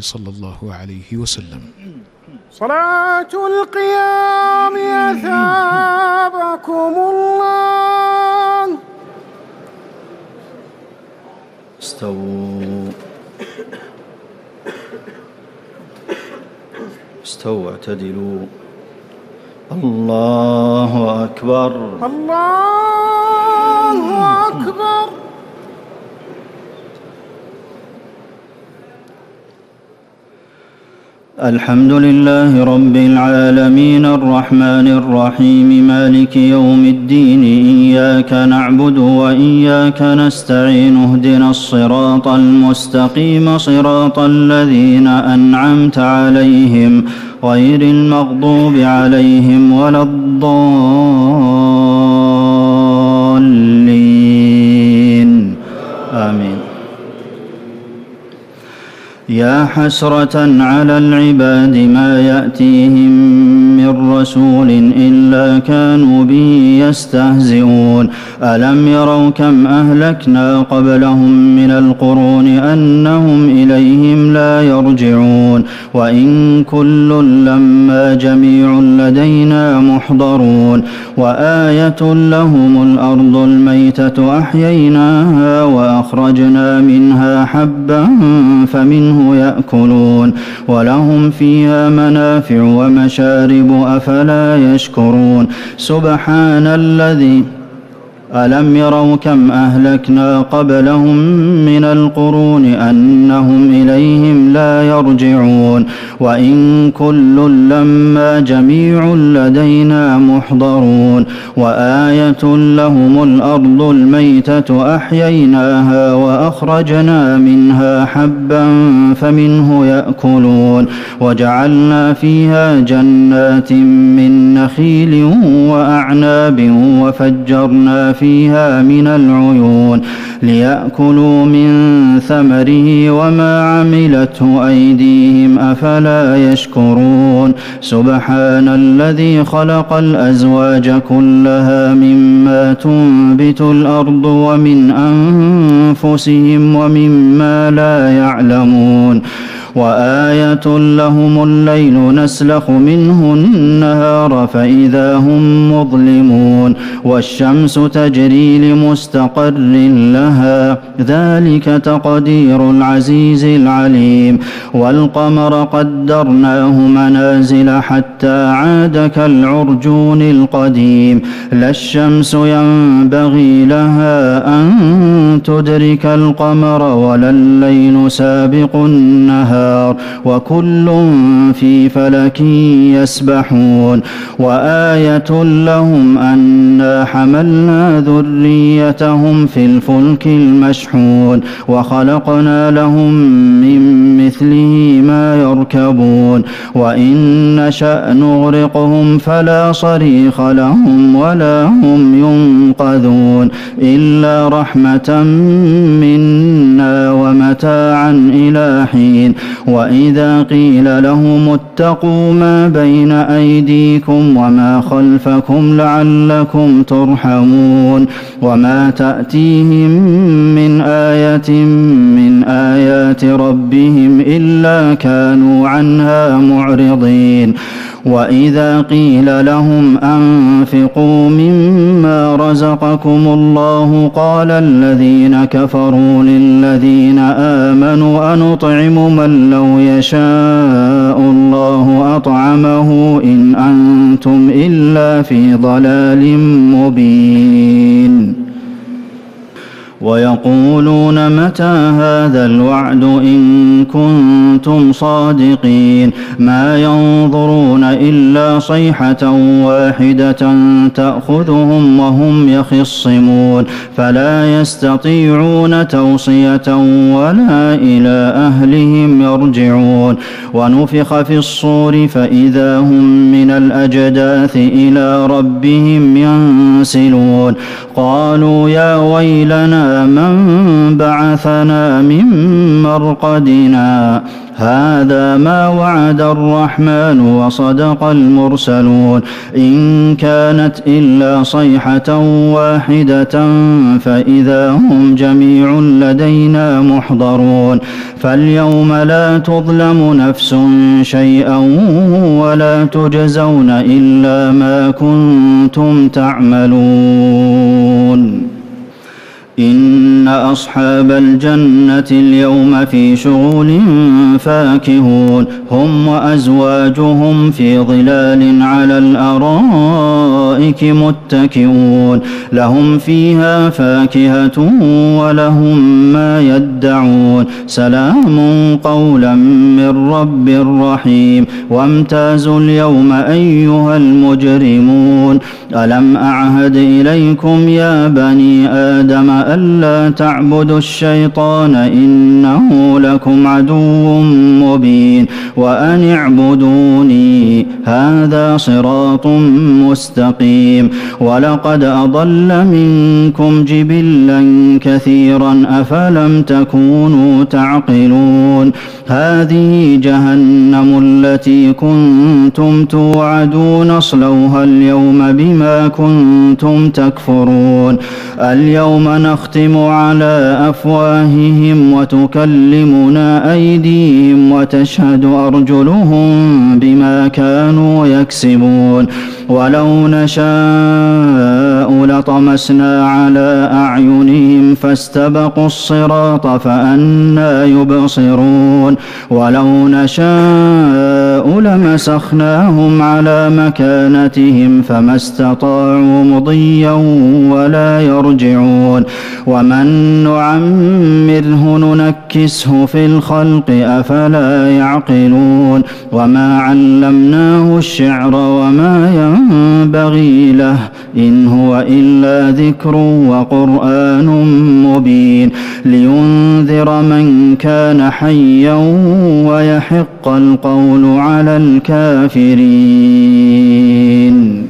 صلى الله عليه وسلم. صلاة القيام أثابكم الله. استووا اعتدلوا. الله أكبر. الله أكبر. الحمد لله رب العالمين الرحمن الرحيم مالك يوم الدين إياك نعبد وإياك نستعين اهدنا الصراط المستقيم صراط الذين أنعمت عليهم غير المغضوب عليهم ولا الضالين آمين. يا حسرة على العباد ما يأتيهم من رسول إلا كانوا به يستهزئون ألم يروا كم أهلكنا قبلهم من القرون أنهم إليهم لا يرجعون وإن كل لما جميع لدينا محضرون وآية لهم الأرض الميتة أحييناها وأخرجنا منها حبا فمنه يأكلون ولهم فيها منافع ومشارب أفلا يشكرون سبحان الذي ألم يروا كم أهلكنا قبلهم من القرون أنهم إليهم لا يرجعون وإن كل لما جميع لدينا محضرون وآية لهم الأرض الميتة أحييناها وأخرجنا منها حبا فمنه يأكلون وجعلنا فيها جنات من نخيل وأعناب وفجرنا فيها من العيون ليأكلوا من ثمره وما عملته أيديهم أفلا يشكرون سبحان الذي خلق الأزواج كلها مما تنبت الأرض ومن أنفسهم ومما لا يعلمون وآية لهم الليل نسلخ منه النهار فإذا هم مظلمون والشمس تجري لمستقر لها ذلك تقدير العزيز العليم والقمر قدرناه منازل حتى عاد كالعرجون القديم لا الشمس ينبغي لها أن تدرك القمر ولا الليل سابق النهار وكل في فلك يسبحون وآية لهم أنا حملنا ذريتهم في الفلك المشحون وخلقنا لهم من مثله ما يركبون وإن نشأ نغرقهم فلا صريخ لهم ولا هم ينقذون إلا رحمة منا ومتاعا إلى حين وإذا قيل لهم اتقوا ما بين أيديكم وما خلفكم لعلكم ترحمون وما تأتيهم من آية من آيات ربهم إلا كانوا عنها معرضين وإذا قيل لهم أنفقوا مما رزقكم الله قال الذين كفروا للذين آمنوا أنطعم من لو يشاء الله أطعمه إن أنتم إلا في ضلال مبين ويقولون متى هذا الوعد إن كنتم صادقين ما ينظرون إلا صيحة واحدة تأخذهم وهم يخصمون فلا يستطيعون توصية ولا إلى أهلهم يرجعون ونفخ في الصور فإذا هم من الأجداث إلى ربهم ينسلون قالوا يا ويلنا إلى من بعثنا من مرقدنا هذا ما وعد الرحمن وصدق المرسلون إن كانت إلا صيحة واحدة فإذا هم جميع لدينا محضرون فاليوم لا تظلم نفس شيئا ولا تجزون إلا ما كنتم تعملون إن أصحاب الجنة اليوم في شغل فاكهون هم وأزواجهم في ظلال على الأرائك متكئون لهم فيها فاكهة ولهم ما يدعون سلام قولا من رب رحيم وامتازوا اليوم أيها المجرمون ألم أعهد إليكم يا بني آدم ألا تعبدوا الشيطان إنه لكم عدو مبين وأن اعبدوني هذا صراط مستقيم ولقد أضل منكم جبلا كثيرا أفلم تكونوا تعقلون هذه جهنم التي كنتم توعدون اصلوها اليوم بما كنتم تكفرون اليوم نختم على أفواههم وتكلمنا أيديهم وتشهد أرجلهم بما كانوا يكسبون ولو نشاء لطمسنا على أعينهم فاستبقوا الصراط فأنى يبصرون ولو نشاء لمسخناهم على مكانتهم فما استطاعوا مضيا ولا يرجعون ومن نعمره ننكسه في الخلق أفلا يعقلون وما علمناه الشعر وما ينبغي له إن هو إلا ذكر وقرآن مبين لينذر من كان حيا ويحق القول على الكافرين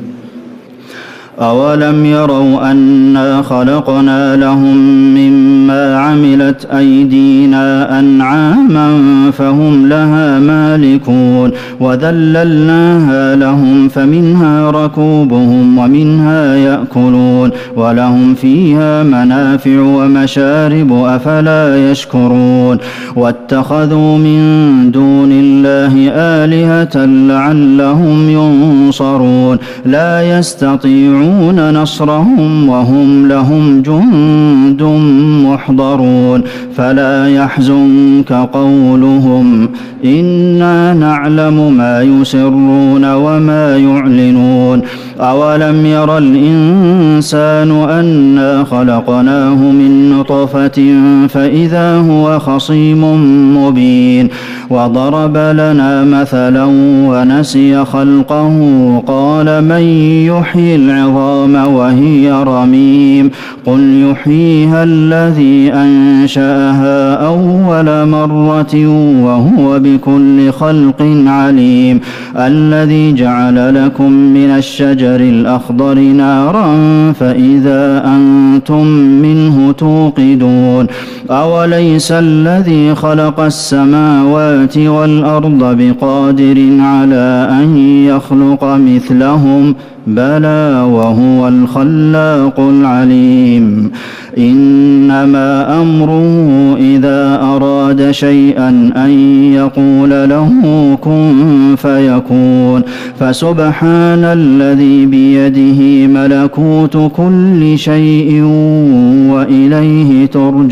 أولم يروا أنا خلقنا لهم مما عملت أيدينا أنعاما فهم لها مالكون وذللناها لهم فمنها ركوبهم ومنها يأكلون ولهم فيها منافع ومشارب أفلا يشكرون واتخذوا من دون الله آلهة لعلهم ينصرون لا يستطيعون نصرهم وهم لهم جند محضرون فلا يحزنك قولهم إنا نعلم ما يسرون وما يعلنون أولم ير الإنسان أنا خلقناه من نطفة فإذا هو خصيم مبين وضرب لنا مثلا ونسي خلقه قال من يحيي العظام وهي رميم قل يحييها الذي أنشأها أول مرة وهو بكل خلق عليم الذي جعل لكم من الشجر الأخضر نارا فإذا أنتم منه توقدون أوليس الذي خلق السماوات والأرض بقادر على أن يخلق مثلهم بلى وهو الخلاق العليم إنما أمره إذا أراد شيئا أن يقول له كن فيكون فسبحان الذي بيده ملكوت كل شيء وإليه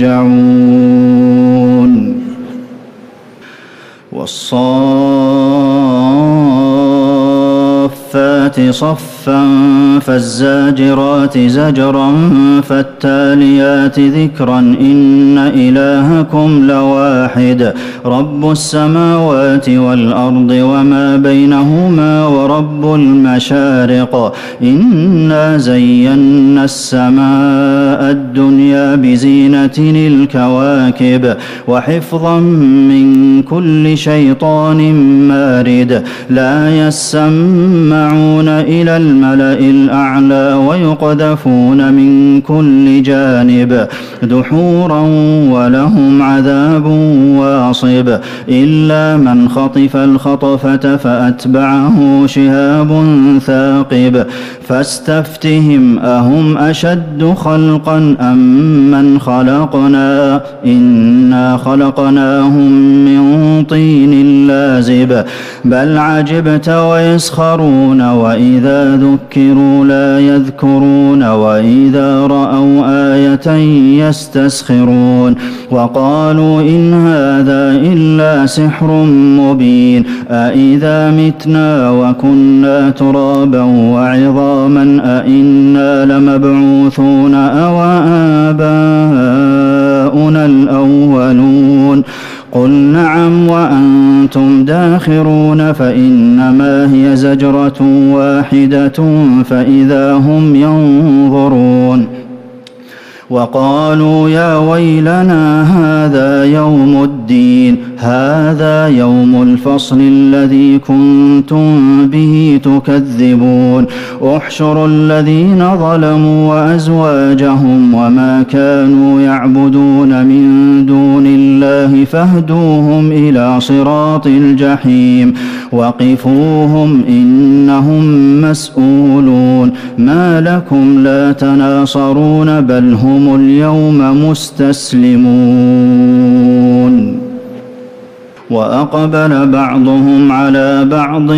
ترجعون والصافات صفا فالزاجرات زجرا فالتاليات ذكرا إن إلهكم لواحد واحد رب السماوات والأرض وما بينهما ورب المشارق إنا زينا السماء الدنيا بزينة الكواكب وحفظا من كل شيطان مارد لا يسمعون إلى الملأ الأعلى ويقذفون من كل جانب دحورا ولهم عذاب واصب إلا من خطف الخطفة فأتبعه شهاب ثاقب فاستفتهم أهم أشد خلقا أم من خلقنا إنا خلقناهم من طين لازب بل عجبت ويسخرون وإذا ذكروا لا يذكرون وإذا رأوا آية يستسخرون وقالوا إن هذا إلا سحر مبين أإذا متنا وكنا ترابا وعظاما أإنا لمبعوثون أو آباؤنا الأولون قل نعم وأنتم داخرون فإنما هي زجرة واحدة فإذا هم ينظرون وقالوا يا ويلنا هذا يوم الدين هذا يوم الفصل الذي كنتم به تكذبون احشروا الذين ظلموا وأزواجهم وما كانوا يعبدون من دون الله فاهدوهم إلى صراط الجحيم وقفوهم إنهم مسؤولون ما لكم لا تناصرون بل هم اليوم مستسلمون وأقبل بعضهم على بعض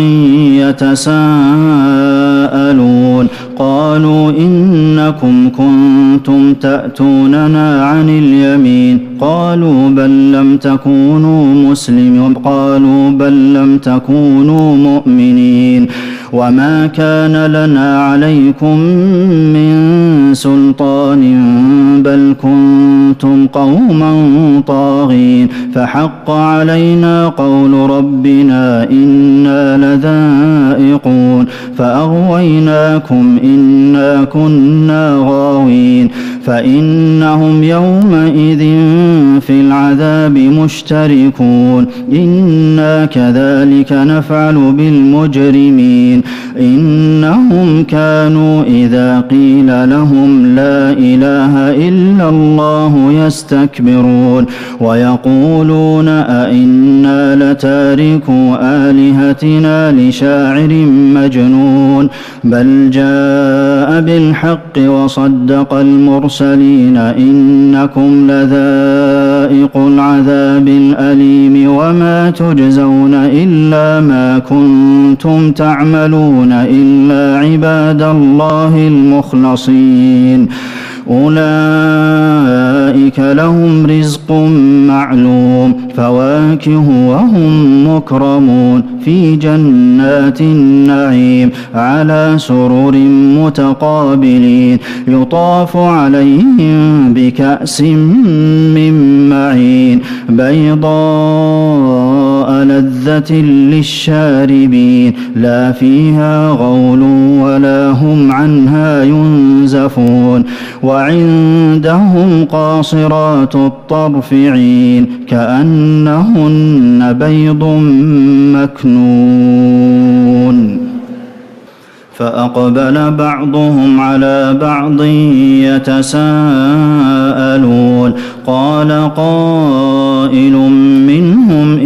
يتساءلون قالوا إنكم كنتم تأتوننا عن اليمين قالوا بل لم تكونوا مسلمين قالوا بل لم تكونوا مؤمنين وما كان لنا عليكم من سلطان بل كنتم قوما طاغين فحق علينا قول ربنا إنا لذائقون فأغويناكم إنا كنا غاوين فإنهم يومئذ في العذاب مشتركون إنا كذلك نفعل بالمجرمين إنهم كانوا إذا قيل لهم لا إله إلا الله يستكبرون ويقولون أئنا لتاركو آلهتنا لشاعر مجنون بل جاء بالحق وصدق المرسلين إنكم لذائق العذاب الأليم وما تجزون إلا ما كنتم تعملون إلا عباد الله المخلصين أولئك لهم رزق معلوم فواكه وهم مكرمون في جنات النعيم على سرر متقابلين يطاف عليهم بكأس من معين بيضاء لذة للشاربين لا فيها غول ولا هم عنها ينزفون وعندهم قاصرات الطرف عين كأنهن بيض مكنون فأقبل بعضهم على بعض يتساءلون قال قائل منهم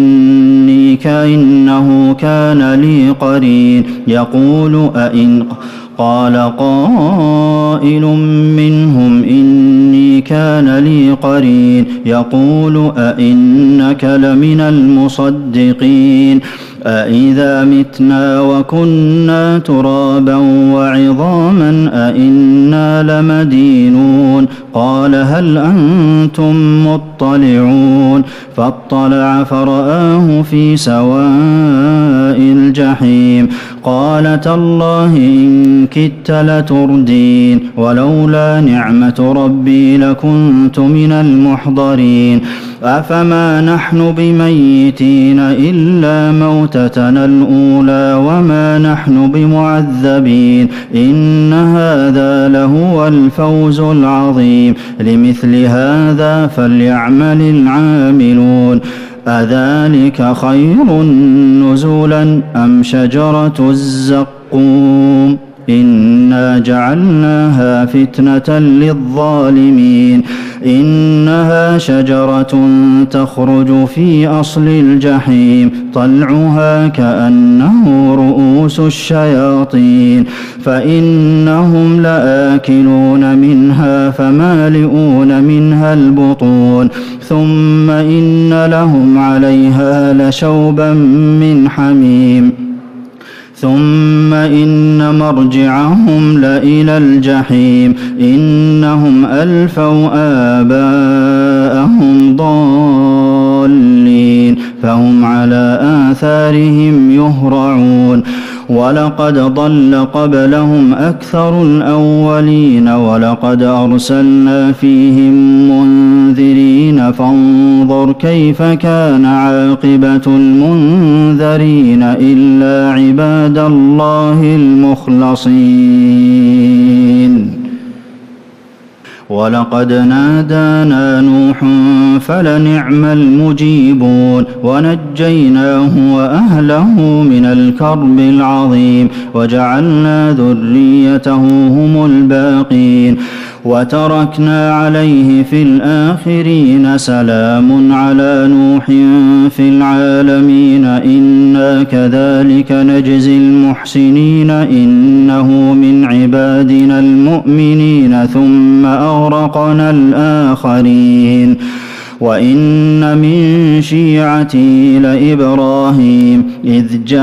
إنه كان لي قرين يقول قال قائل منهم إني كان لي قرين يقول أئنك لمن المصدقين أإذا متنا وكنا ترابا وعظاما أإنا لمدينون قال هل أنتم مطلعون فاطلع فرآه في سواء الجحيم قال تالله إن كدت لتردين ولولا نعمة ربي لكنت من المحضرين أفما نحن بميتين إلا موتتنا الأولى وما نحن بمعذبين إن هذا لهو الفوز العظيم لمثل هذا فليعمل العاملون أذلك خير نزلا أم شجرة الزقوم إنا جعلناها فتنة للظالمين إنها شجرة تخرج في أصل الجحيم طلعها كأنه رؤوس الشياطين فإنهم لآكلون منها فمالئون منها البطون ثم إن لهم عليها لشوبا من حميم ثم إن مرجعهم لإلى الجحيم إنهم ألفوا آباءهم ضالين فهم على آثارهم يهرعون ولقد ضل قبلهم أكثر الأولين ولقد أرسلنا فيهم منذرين فانظر كيف كان عاقبة المنذرين إلا عباد الله المخلصين ولقد نادانا نوح فلنعم المجيبون ونجيناه وأهله من الكرب العظيم وجعلنا ذريته هم الباقين وتركنا عليه في الآخرين سلام على نوح في العالمين إنا كذلك نجزي المحسنين إنه من عبادنا المؤمنين ثم أغرقنا الآخرين وإن من شيعته لإبراهيم إذ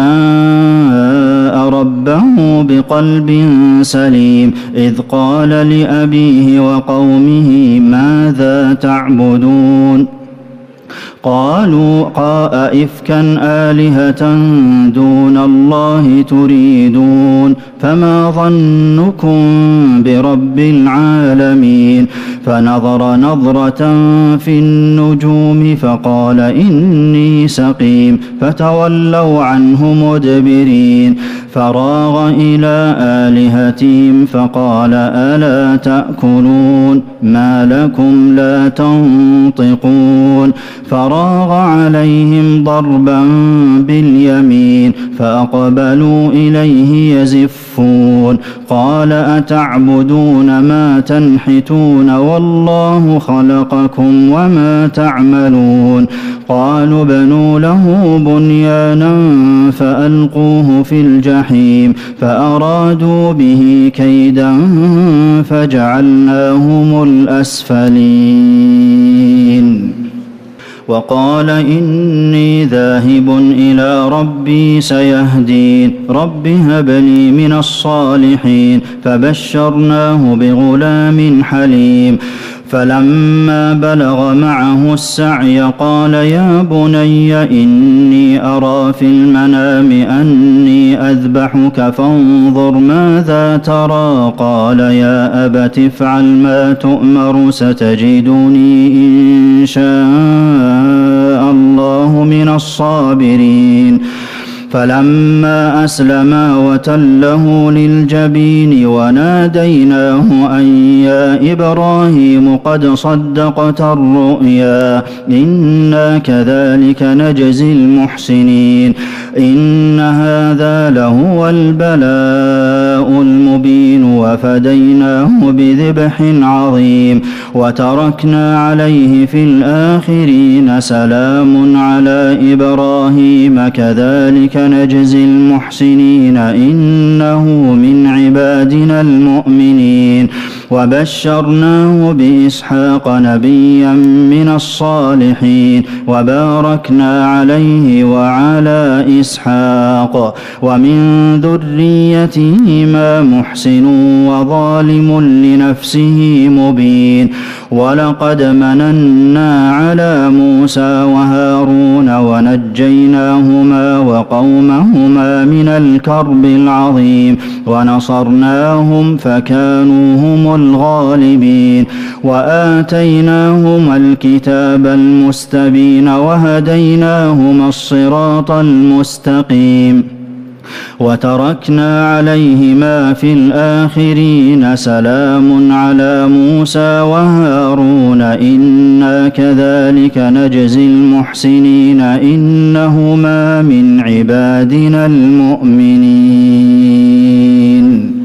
جاء ربه بقلب سليم إذ قال لأبيه وقومه ماذا تعبدون قالوا أئفكا آلهة دون الله تريدون فما ظنكم برب العالمين فنظر نظرة في النجوم فقال إني سقيم فتولوا عنه مدبرين فراغ إلى آلهتهم فقال ألا تأكلون ما لكم لا تنطقون فراغ عليهم ضربا باليمين فأقبلوا إليه يزفون قال أتعبدون ما تنحتون والله خلقكم وما تعملون قالوا بنوا له بنيانا فألقوه في الجحيم فأرادوا به كيدا فجعلناهم الأسفلين وقال إني ذاهب إلى ربي سيهدين رب هب لي من الصالحين فبشرناه بغلام حليم فلما بلغ معه السعي قال يا بني إني أرى في المنام أني أذبحك فانظر ماذا ترى قال يا أبت افعل ما تؤمر ستجدني إن شاء الله من الصابرين فلما أسلما وتله للجبين وناديناه أن يا إبراهيم قد صدقت الرؤيا إنا كذلك نجزي المحسنين إن هذا لهو البلاء المبين وفديناه بذبح عظيم وتركنا عليه في الآخرين سلام على إبراهيم كذلك نجزي المحسنين إنه من عبادنا المؤمنين وبشرناه بإسحاق نبيا من الصالحين وباركنا عليه وعلى إسحاق ومن ذريتهما محسن وظالم لنفسه مبين ولقد مننا على موسى وهارون ونجيناهما وقومهما من الكرب العظيم ونصرناهم فكانوا هم الغالبين وآتيناهما الكتاب المستبين وهديناهما الصراط المستقيم وتركنا عليهما في الآخرين سلام على موسى وهارون إنا كذلك نجزي المحسنين إنهما من عبادنا المؤمنين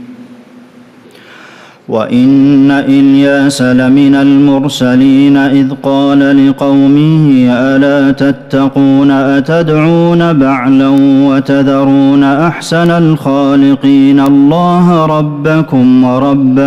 وإن إلياس لمن المرسلين إذ قال لقومه ألا تتقون أتدعون بعلا وتذرون أحسن الخالقين الله ربكم ورب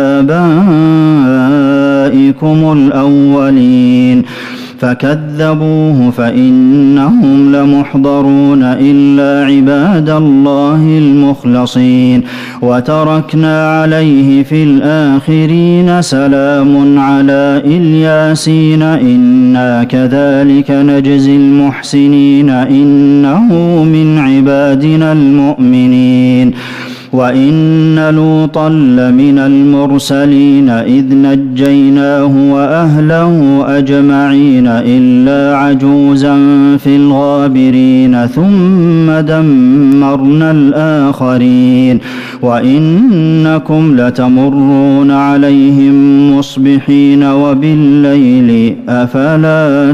آبائكم الأولين فكذبوه فإنهم لمحضرون إلا عباد الله المخلصين وتركنا عليه في الآخرين سلام على إلياسين إنا كذلك نجزي المحسنين إنه من عبادنا المؤمنين وإن لوطا لمن المرسلين إذ نجيناه وأهله أجمعين إلا عجوزا في الغابرين ثم دمرنا الآخرين وإنكم لتمرون عليهم مصبحين وبالليل أفلا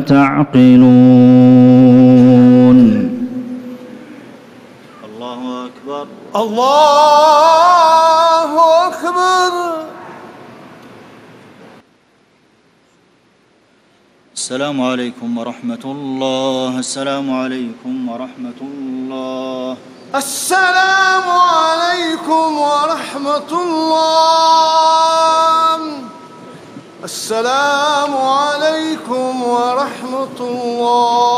تعقلون الله أكبر الله أكبر. السلام عليكم ورحمة الله. السلام عليكم ورحمة الله. السلام عليكم ورحمة الله. السلام عليكم ورحمة الله.